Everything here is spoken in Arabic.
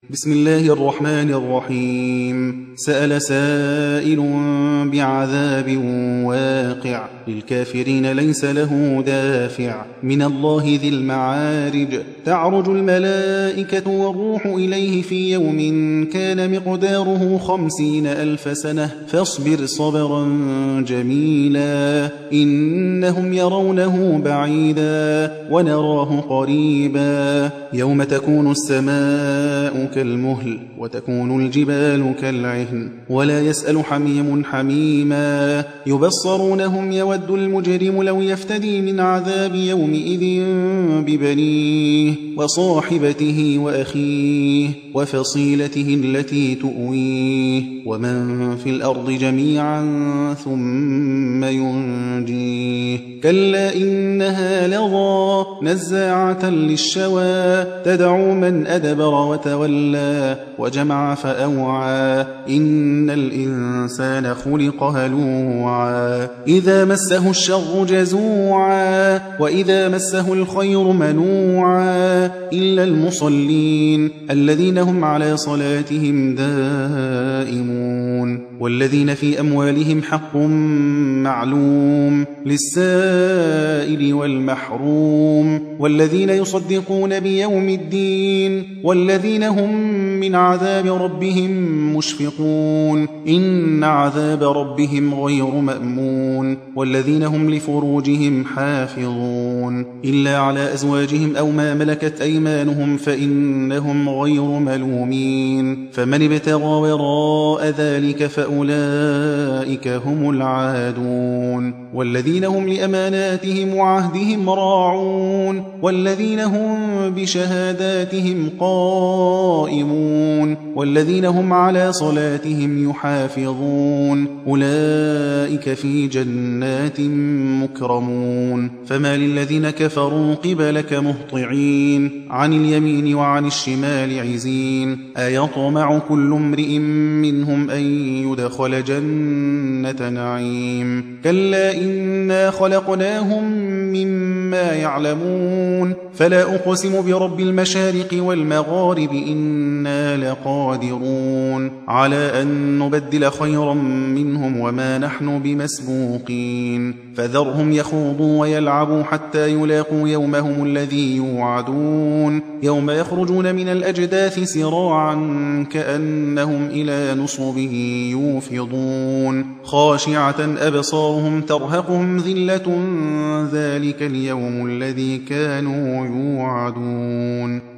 بسم الله الرحمن الرحيم. سأل سائل بعذاب واقع للكافرين ليس له دافع من الله ذي المعارج. تعرج الملائكة والروح إليه في يوم كان مقداره 50,000 سنة فاصبر صبرا جميلا إنهم يرونه بعيدا ونراه قريبا. يوم تكون السماء كالمهل وتكون الجبال كالعهن ولا يسأل حميم حميما. يبصرونهم يود المجرم لو يفتدي من عذاب يومئذ ببنيه وصاحبته وأخيه وفصيلته التي تؤويه ومن في الأرض جميعا ثم ينجيه. كلا إنها لظى نزاعة للشوى تدعو من أدبر وتولى وجمع فأوعى. إن الإنسان خلق هلوعا إذا مسه الشر جزوعا وإذا مسه الخير منوعا إلا المصلين الذين هم على صلاتهم دائمون والذين في أموالهم حق معلوم للسائل والمحروم والذين يصدقون بيوم الدين والذين هم من عذاب ربهم مشفقون. إن عذاب ربهم غير مأمون والذين هم لفروجهم حافظون إلا على أزواجهم أو ما ملكت أيمانهم فإنهم غير ملومين. فمن ابتغى وراء ذلك فأولئك هم العادون والذين هم لأماناتهم وعهدهم راعون والذين هم بشهاداتهم قائمون والذين هم على صلاتهم يحافظون أولئك في جنات مكرمون. فما للذين كفروا قبلك مهطعين عن اليمين وعن الشمال عزين. أيطمع كل امرئ منهم أن يدخل جنة نعيم. كلا إنا خلقناهم مما يعلمون فلا أقسم برب المشارق والمغارب إنا لقادرون على أن نبدل خيرا منهم وما نحن بمسبوقين. فذرهم يخوضوا ويلعبوا حتى يلاقوا يومهم الذي يوعدون يوم يخرجون من الأجداث سراعا كأنهم إلى نصب يوفضون خاشعة أبصارهم ترهقهم ذلة ذلك اليوم الذي كانوا يوعدون.